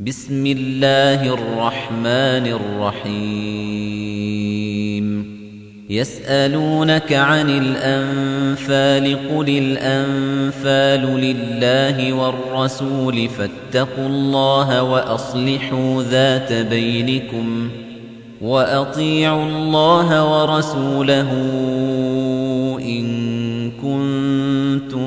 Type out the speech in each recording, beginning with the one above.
بسم الله الرحمن الرحيم يسألونك عن الأنفال قل الأنفال لله والرسول فاتقوا الله وأصلحوا ذات بينكم وأطيعوا الله ورسوله إن كنتم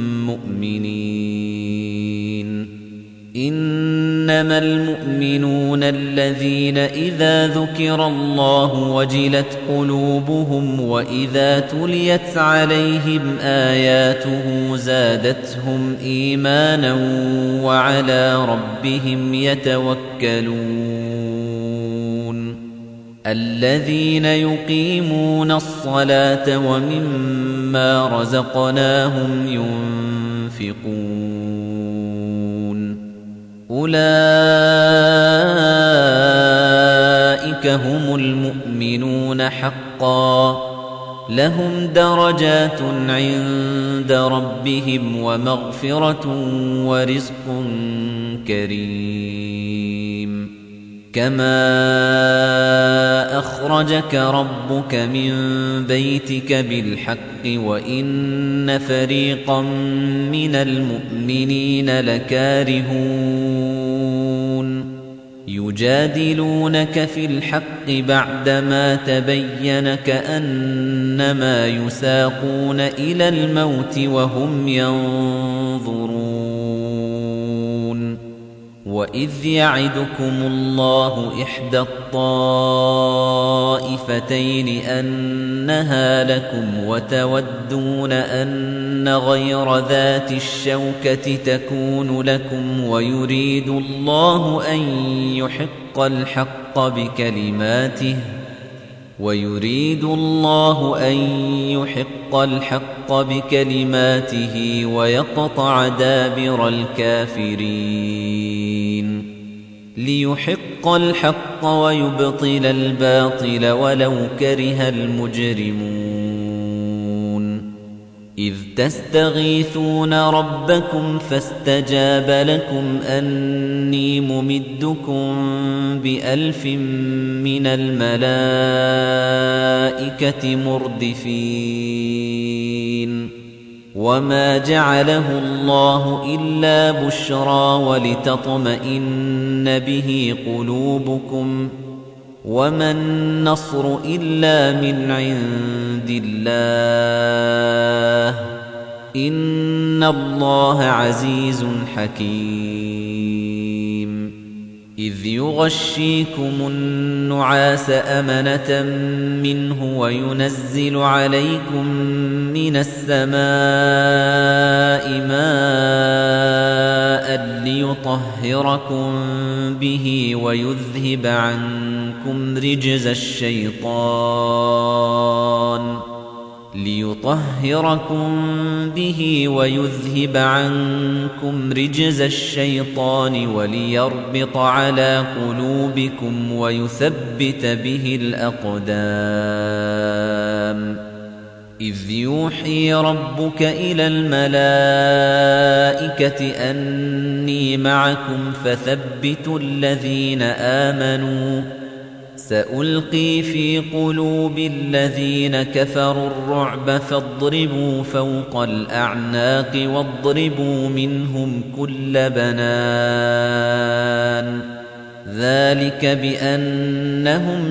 مؤمنين إنما المؤمنون الذين إذا ذكر الله وجلت قلوبهم وإذا تليت عليهم آياته زادتهم إيمانا وعلى ربهم يتوكلون الذين يقيمون الصلاة ومما رزقناهم ينفقون أولئك هم المؤمنون حقا لهم درجات عند ربهم ومغفرة ورزق كريم كما أخرجك ربك من بيتك بالحق وإن فريقا من المؤمنين لكارهون يجادلونك في الحق بعدما تبين كأنما يساقون إلى الموت وهم ينظرون وإذ يعدكم الله إحدى الطائفتين أنها لكم وتودون أن غير ذات الشوكة تكون لكم ويريد الله أن يحق الحق بكلماته ويقطع دابر الكافرين ليحق الحق ويبطل الباطل ولو كره المجرمون إذ تستغيثون ربكم فاستجاب لكم أني ممدكم ب1000 من الملائكة مردفين وما جعله الله إلا بشرى ولتطمئن به قلوبكم وما النصر إلا من عند الله إن الله عزيز حكيم إذ يغشيكم النعاس أمنة منه وينزل عليكم من السماء ماء ليطهركم به ويذهب عنكم رجز الشيطان وليربط على قلوبكم ويثبت به الأقدام إذ يوحي ربك إلى الملائكة أني معكم فثبتوا الذين آمنوا سألقي في قلوب الذين كفروا الرعب فاضربوا فوق الأعناق واضربوا منهم كل بنان ذلك بأنهم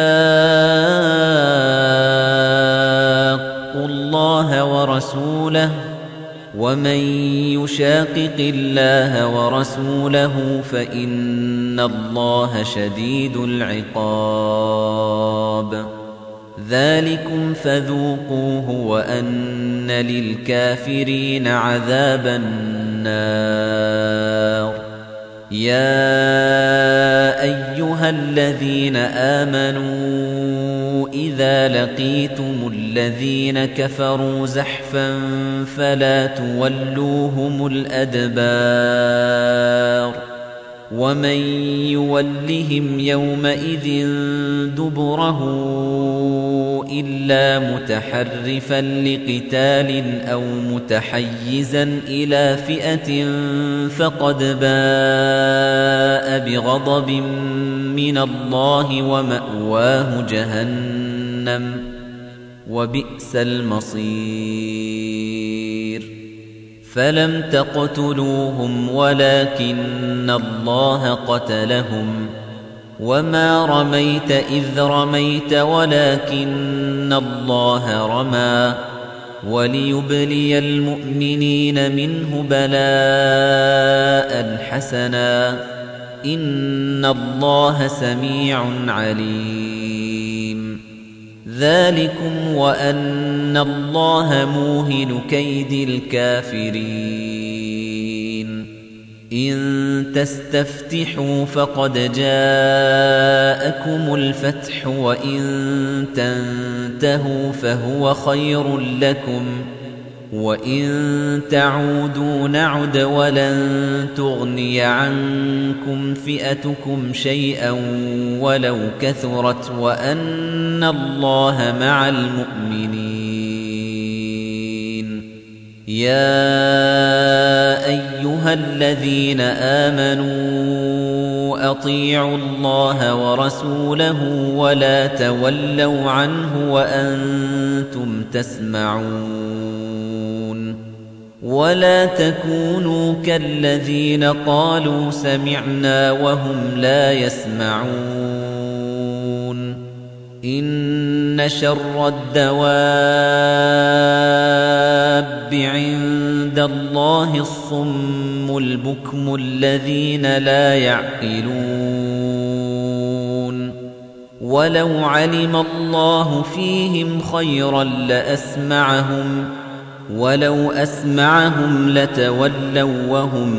شاقوا الله ورسوله ومن يشاقق الله ورسوله فإن الله شديد العقاب ذلكم فذوقوه وأن للكافرين عذاب النار يا أيها الذين آمنوا إذا لقيتم الذين كفروا زحفا فلا تولوهم الأدبار ومن يولهم يومئذ دبره إلا متحرفا لقتال أو متحيزا إلى فئة فقد باء بغضب من الله ومأواه جهنم وبئس المصير فلم تقتلوهم ولكن الله قتلهم وما رميت إذ رميت ولكن الله رمى وليبلي المؤمنين منه بلاء حسنا إن الله سميع عليم ذلكم وأن الله موهن كيد الكافرين إن تستفتحوا فقد جاءكم الفتح وإن تنتهوا فهو خير لكم وإن تعودوا نعد ولن تغني عنكم فئتكم شيئا ولو كثرت وأن الله مع المؤمنين يا أيها الذين آمنوا أطيعوا الله ورسوله ولا تولوا عنه وأنتم تسمعون ولا تكونوا كالذين قالوا سمعنا وهم لا يسمعون إن شر الدواب عند الله الصم البكم الذين لا يعقلون ولو علم الله فيهم خيرا لأسمعهم ولو أسمعهم لتولوا وهم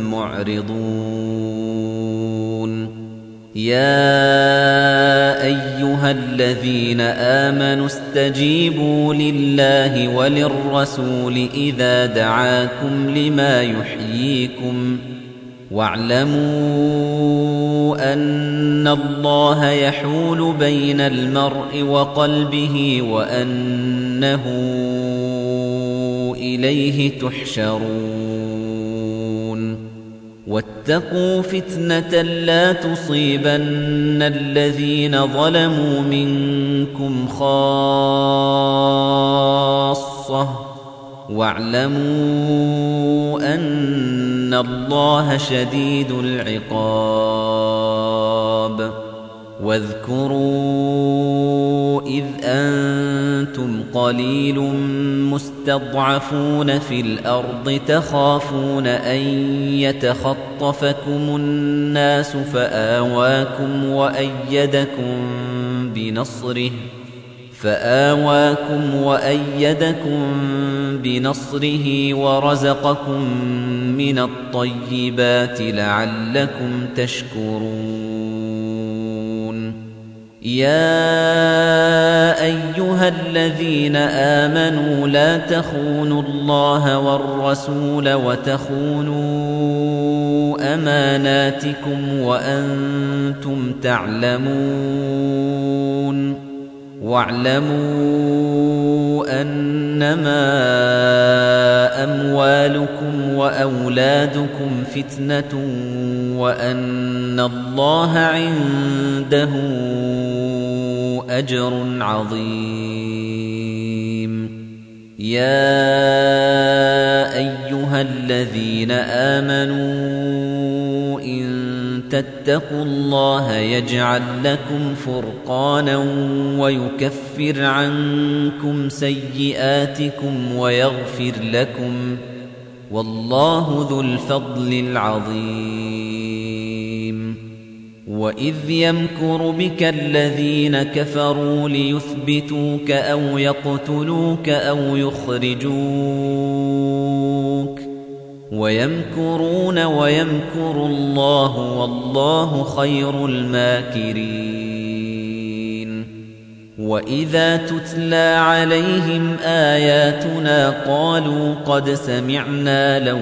معرضون يا أيها الذين آمنوا استجيبوا لله وللرسول إذا دعاكم لما يحييكم واعلموا أن الله يحول بين المرء وقلبه وأنه إليه تحشرون واتقوا فتنة لا تصيبن الذين ظلموا منكم خاصة واعلموا أن الله شديد العقاب واذكروا إذ أنتم قليل مستضعفون في الأرض تخافون أن يتخطفكم الناس فآواكم وأيدكم بنصره ورزقكم من الطيبات لعلكم تشكرون يا أيها الذين آمنوا لا تخونوا الله والرسول وتخونوا أماناتكم وأنتم تعلمون واعلموا أنما أموالكم وأولادكم فتنة وأن الله عنده أجر عظيم يا أيها الذين آمنوا إن تتقوا الله يجعل لكم فرقانا ويكفر عنكم سيئاتكم ويغفر لكم والله ذو الفضل العظيم وإذ يمكر بك الذين كفروا ليثبتوك أو يقتلوك أو يخرجوك ويمكرون ويمكر الله والله خير الماكرين وَإِذَا تُتْلَى عَلَيْهِمْ آيَاتُنَا قَالُوا قَدْ سَمِعْنَا لَوْ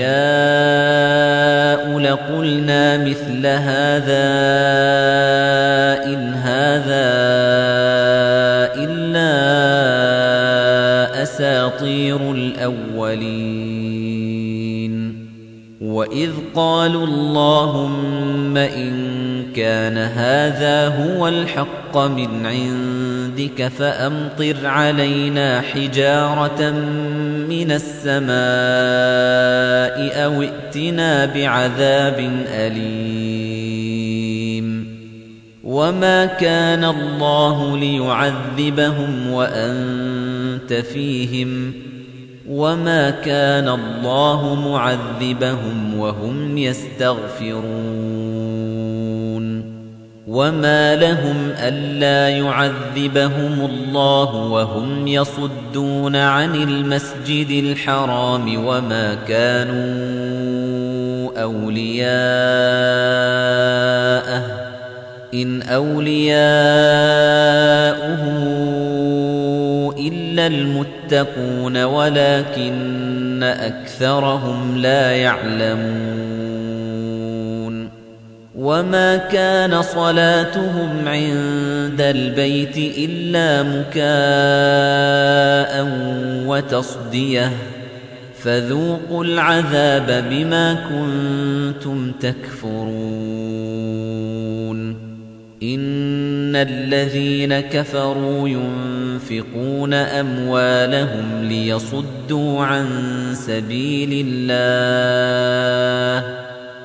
نَشَاءُ لَقُلْنَا مِثْلَ هَذَا إِنْ هَذَا إِلَّا أَسَاطِيرُ الْأَوَّلِينَ وَإِذْ قَالُوا اللَّهُمَّ إِن كَانَ هَذَا هُوَ الْحَقَّ مِنْ عِندِكَ فَأَمْطِرْ عَلَيْنَا حِجَارَةً مِنَ السَّمَاءِ أَوْ ائْتِنَا بِعَذَابٍ أَلِيمٍ وَمَا كَانَ اللَّهُ لِيُعَذِّبَهُمْ وَأَنْتَ فِيهِمْ وَمَا كَانَ اللَّهُ مُعَذِّبَهُمْ وَهُمْ يَسْتَغْفِرُونَ وَمَا لَهُمْ أَلَّا يُعَذِّبَهُمُ اللَّهُ وَهُمْ يَصُدُّونَ عَنِ الْمَسْجِدِ الْحَرَامِ وَمَا كَانُوا أَوْلِيَاءَهُ إِنْ أَوْلِيَاؤُهُ إِلَّا الْمُتَّقُونَ وَلَكِنَّ أَكْثَرَهُمْ لَا يَعْلَمُونَ وَمَا كَانَ صَلَاتُهُمْ عِندَ الْبَيْتِ إِلَّا مُكَاءً وَتَصْدِيَةً فَذُوقُوا الْعَذَابَ بِمَا كُنتُمْ تَكْفُرُونَ إِنَّ الَّذِينَ كَفَرُوا يُنفِقُونَ أَمْوَالَهُمْ لِيَصُدُّوا عَن سَبِيلِ اللَّهِ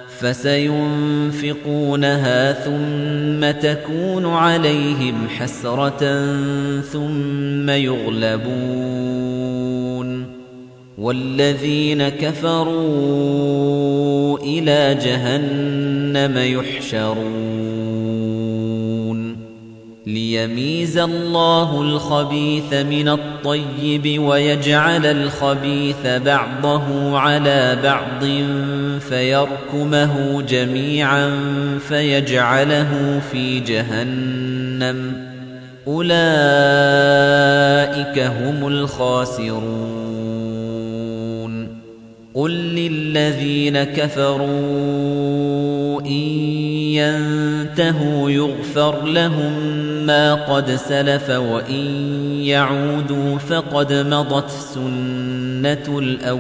فَسَيُنفِقُونَهَا ثُمَّ تَكُونُ عَلَيْهِمْ حَسْرَةً ثُمَّ يُغْلَبُونَ وَالَّذِينَ كَفَرُوا إِلَى جَهَنَّمَ يُحْشَرُونَ لِيَمِيزَ اللَّهُ الْخَبِيثَ مِنَ الطَّيِّبِ وَيَجْعَلَ الْخَبِيثَ بَعْضَهُ عَلَى بَعْضٍ فَيَرْكُمَهُ جَمِيعًا فَيَجْعَلَهُ فِي جَهَنَّمَ أُولَئِكَ هُمُ الْخَاسِرُونَ قُل لِّلَّذِينَ كَفَرُوا إِن يَنتَهُوا يُغْفَرْ لَهُم مَّا قَدْ سَلَفَ وَإِن يَعُودُوا فَقَدْ مَضَتْ سُنَّةُ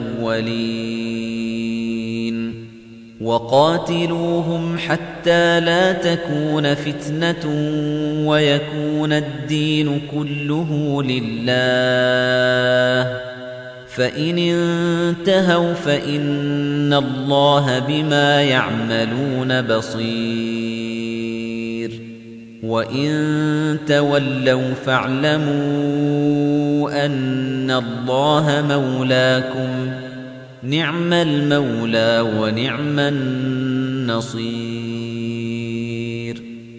الْأَوَّلِينَ وَقَاتِلُوهُمْ حَتَّىٰ لَا تَكُونَ فِتْنَةٌ وَيَكُونَ الدِّينُ كُلُّهُ لِلَّهِ فَإِنِ انتَهَوْا فَإِنَّ اللَّهَ بِمَا يَعْمَلُونَ بَصِيرٌ وَإِن تَوَلَّوْا فَاعْلَمُوا أَنَّ اللَّهَ مَوْلَاكُمْ نِعْمَ الْمَوْلَى وَنِعْمَ النَّصِيرُ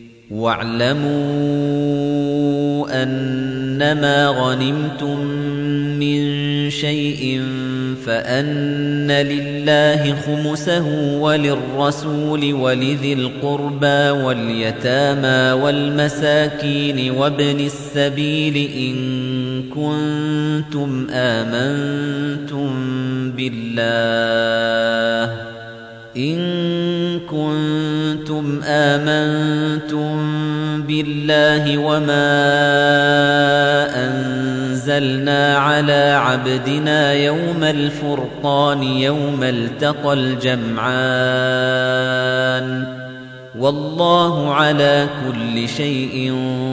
وَاعْلَمُوا أَنَّمَا غَنِمْتُم مِّن شَيْءٍ فَأَنَّ لِلَّهِ خُمُسَهُ وَلِلرَّسُولِ وَلِذِي الْقُرْبَى وَالْيَتَامَى وَالْمَسَاكِينِ وَابْنِ السَّبِيلِ إِن كُنتُمْ آمَنتُم بِاللَّهِ وَمَا أَنزَلْنَا عَلَىٰ عَبْدِنَا يَوْمَ الْفُرْقَانِ يَوْمَ الْتَقَى الْجَمْعَانِ وَاللَّهُ عَلَىٰ كُلِّ شَيْءٍ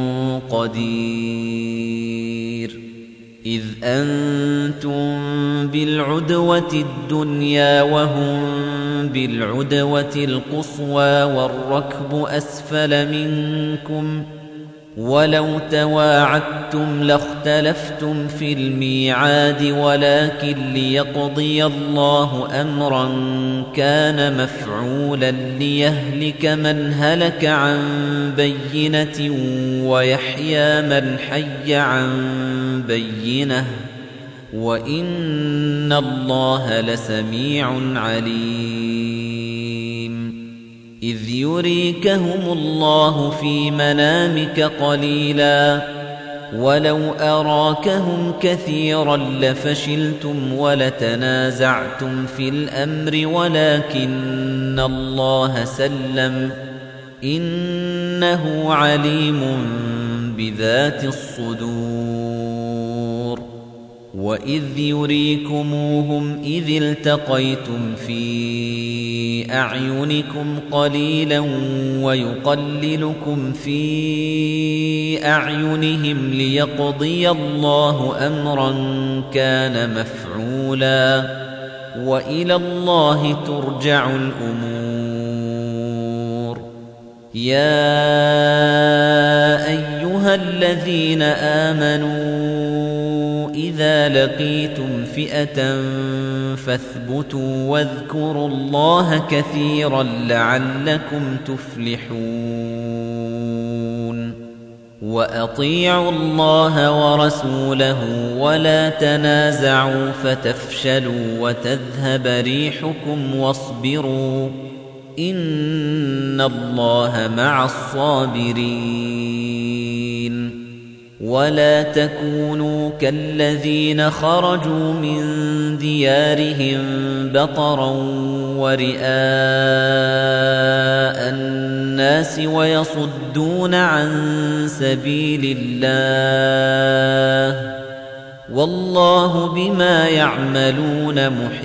قَدِيرٌ إِذْ أَنتُم بِالْعُدْوَةِ الدُّنْيَا وَهُم بِالْعُدْوَةِ الْقُصْوَىٰ وَالرَّكْبُ أَسْفَلَ مِنكُمْ وَلَوْ تَوَاعَدتُّمْ لَاخْتَلَفْتُمْ فِي الْمِيعَادِ وَلَٰكِن لِّيَقْضِيَ اللَّهُ أَمْرًا كَانَ مَفْعُولًا لِّيَهْلِكَ مَنْ هَلَكَ عَن بَيِّنَةٍ وَيَحْيَىٰ مَنْ حَيَّ عَن بَيِّنَةٍ وَإِنَّ اللَّهَ لَسَمِيعٌ عَلِيمٌ إِذْ يُرِيكَهُمُ اللَّهُ فِي مَنَامِكَ قَلِيلًا ولو أراكهم كثيرا لفشلتم ولتنازعتم في الأمر ولكن الله سلم إنه عليم بذات الصدور وإذ يريكموهم إذ التقيتم في أعينكم قليلا ويقللكم في أعينهم ليقضي الله أمرا كان مفعولا وإلى الله ترجع الأمور يا أيها الذين آمنوا إذا لقيتم فئة فاثبتوا واذكروا الله كثيرا لعلكم تفلحون وأطيعوا الله ورسوله ولا تنازعوا فتفشلوا وتذهب ريحكم واصبروا إن الله مع الصابرين ولا تكونوا كالذين خرجوا من ديارهم بطرا ورئاء الناس ويصدون عن سبيل الله والله بما يعملون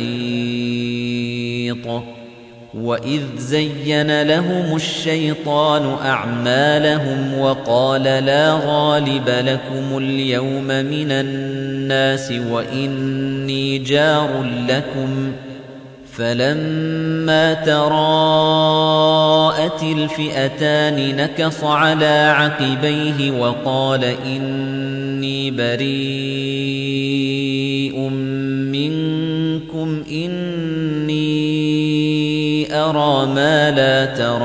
محيط وإذ زين لهم الشيطان أعمالهم وقال لا غالب لكم اليوم من الناس وإني جار لكم فلما تراءت الفئتان نكص على عقبيه وقال إني بريء منكم إني أرى ما لا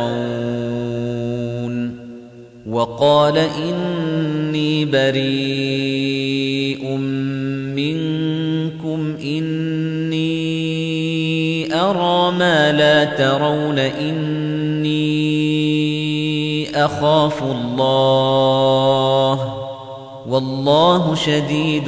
ترون وقال إني بريء منكم إني أرى ما لا ترون إني أخاف الله والله شديد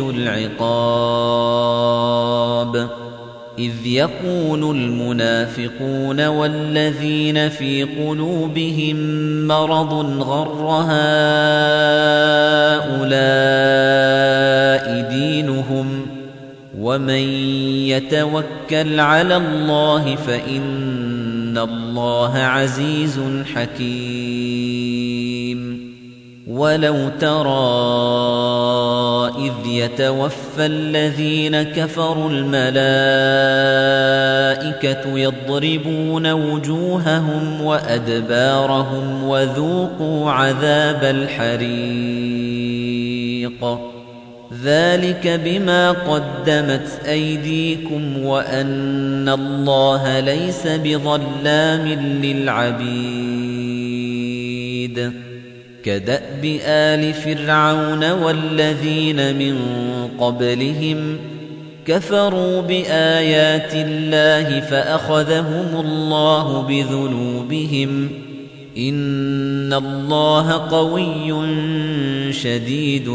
العقاب إذ يقول المنافقون والذين في قلوبهم مرض غر هؤلاء دينهم ومن يتوكل على الله فإن الله عزيز حكيم ولو ترى إذ يتوفى الذين كفروا الملائكة يضربون وجوههم وأدبارهم وذوقوا عذاب الحريق ذلك بما قدمت أيديكم وأن الله ليس بظلام للعبيد كدأب آل فرعون والذين من قبلهم كفروا بآيات الله فأخذهم الله بذنوبهم إن الله قوي شديد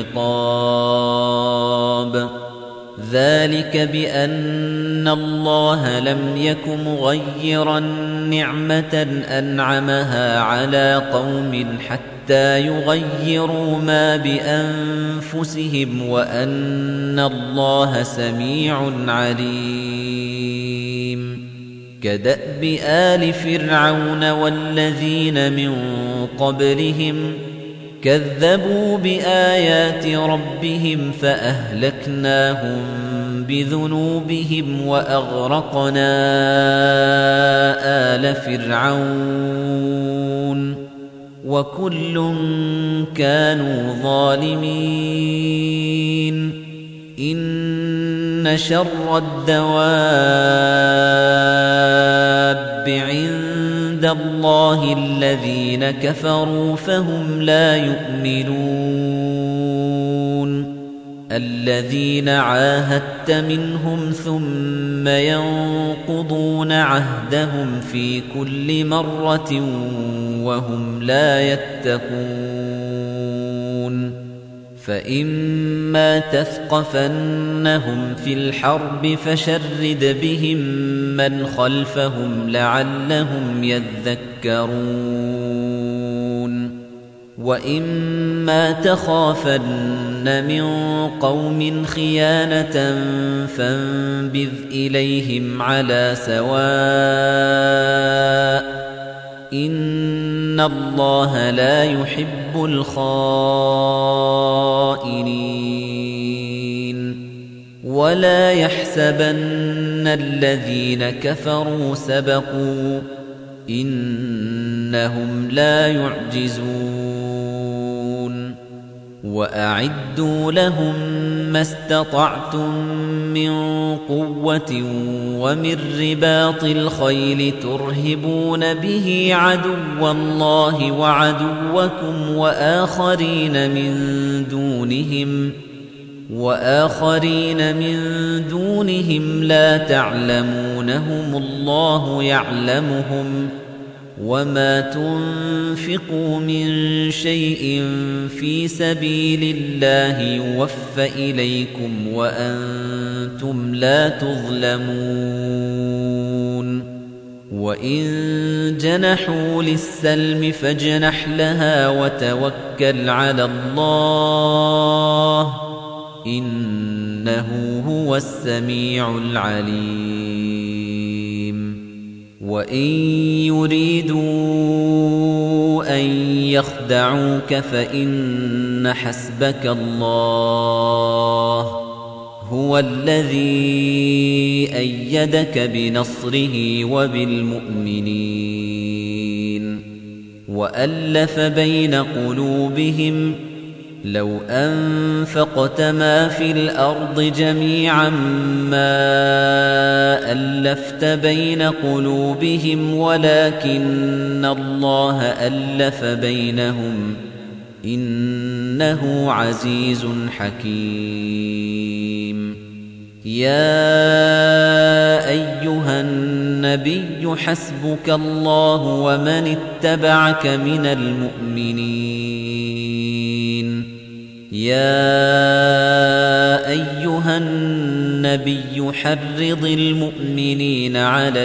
العقاب ذلك بأن الله لم يك مغيرا نعمة أنعمها على قوم حتى يغيروا ما بأنفسهم وأن الله سميع عليم كدأب آل فرعون والذين من قبلهم كذبوا بآيات ربهم فأهلكناهم بذنوبهم وأغرقنا آل فرعون وكل كانوا ظالمين إن شر الدواب عند الله الذين كفروا فهم لا يؤمنون الذين عاهدت منهم ثم ينقضون عهدهم في كل مرة وهم لا يتقون فإما تثقفنهم في الحرب فشرد بهم من خلفهم لعلهم يذكرون وإما تخافن من قوم خيانة فانبذ إليهم على سواء إن الله لا يحب الخائنين ولا يحسبن الذين كفروا سبقوا إنهم لا يعجزون وأعدوا لهم ما استطعتم من قوة ومن رباط الخيل ترهبون به عدو الله وعدوكم وآخرين من دونهم لا تعلمونهم الله يعلمهم وما تنفقوا من شيء في سبيل الله يوفى إليكم وأنتم لا تظلمون وإن جنحوا للسلم فاجنح لها وتوكل على الله إنه هو السميع العليم وإن يريدوا أن يخدعوك فإن حسبك الله هو الذي أيدك بنصره وبالمؤمنين وألف بين قلوبهم لو أنفقت ما في الأرض جميعا ما ألفت بين قلوبهم ولكن الله ألف بينهم إنه عزيز حكيم يا أيها النبي حسبك الله ومن اتبعك من المؤمنين يا أيها النبي حرض المؤمنين على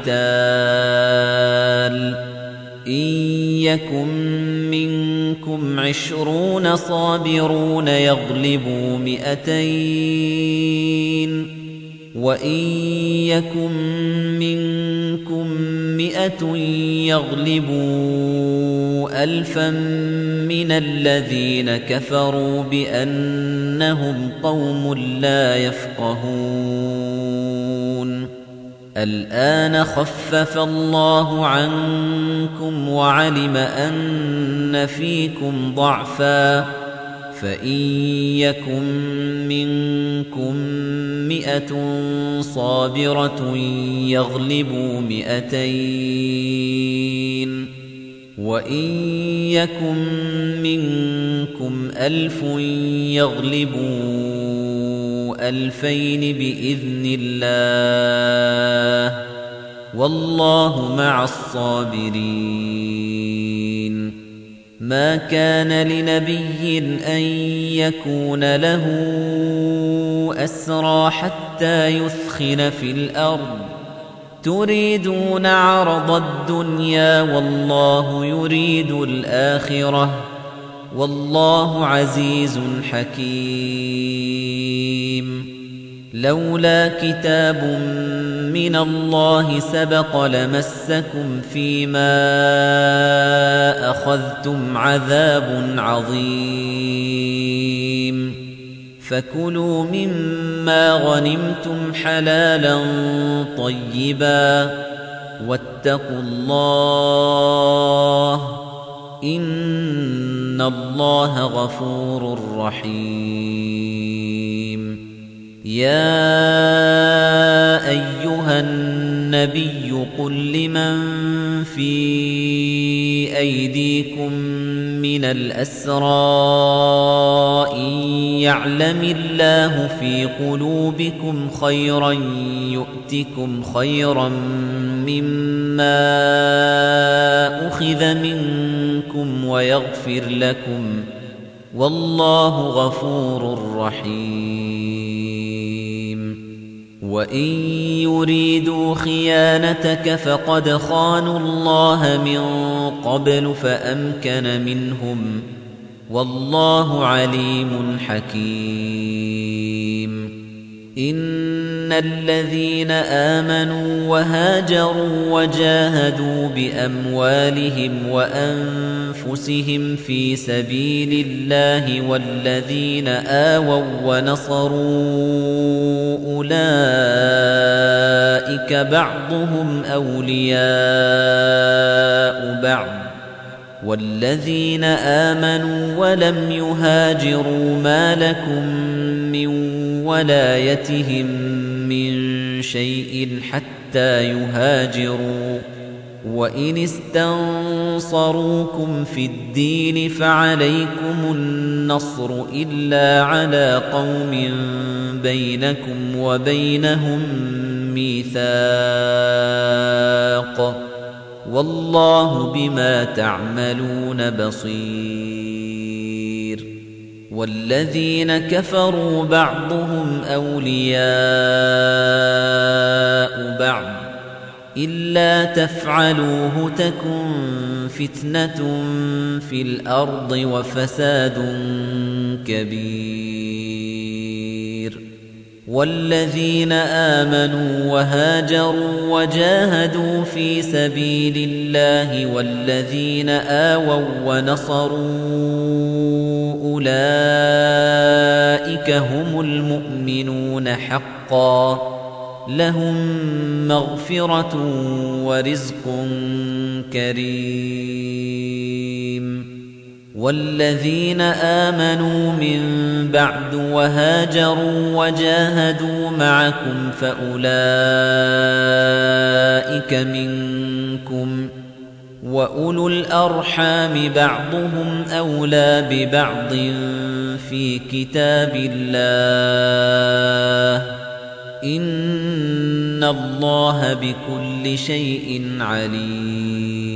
القتال إن يكن منكم 20 صابرون يغلبوا 200 وإن يكن منكم 100 يغلبوا 1000 من الذين كفروا بأنهم قوم لا يفقهون الآن خفف الله عنكم وعلم أن فيكم ضعفا فإن يكن منكم 100 صابرة يغلبوا 200 وإن يكن منكم 1000 يغلبوا 2000 بإذن الله والله مع الصابرين ما كان لنبي أن يكون له أسرى حتى يثخن في الأرض تريدون عرض الدنيا والله يريد الآخرة والله عزيز حكيم لولا كتاب من الله سبق لمسكم فيما أخذتم عذاب عظيم فكلوا مما غنمتم حلالا طيبا واتقوا الله إن الله غفور رحيم يا أيها النبي قل لمن في أيديكم من الأسرى إن يعلم الله في قلوبكم خيرا يؤتكم خيرا مما أخذ منكم ويغفر لكم والله غفور رحيم وإن يريدوا خيانتك فقد خانوا الله من قبل فأمكن منهم والله عليم حكيم إن الذين آمنوا وهاجروا وجاهدوا بأموالهم وأنفسهم في سبيل الله والذين آووا ونصروا أولئك بعضهم أولياء بعض والذين آمنوا ولم يهاجروا ما لكم من ولايتهم من شيء حتى يهاجروا وإن استنصروكم في الدين فعليكم النصر إلا على قوم بينكم وبينهم ميثاق والله بما تعملون بصير والذين كفروا بعضهم أولياء بعض إلا تفعلوه تكن فتنة في الأرض وفساد كبير والذين آمنوا وهاجروا وجاهدوا في سبيل الله والذين آووا ونصروا أولئك هم المؤمنون حقا لهم مغفرة ورزق كريم والذين آمنوا من بعد وهاجروا وجاهدوا معكم فأولئك منكم وأولو الأرحام بعضهم أولى ببعض في كتاب الله إن الله بكل شيء عليم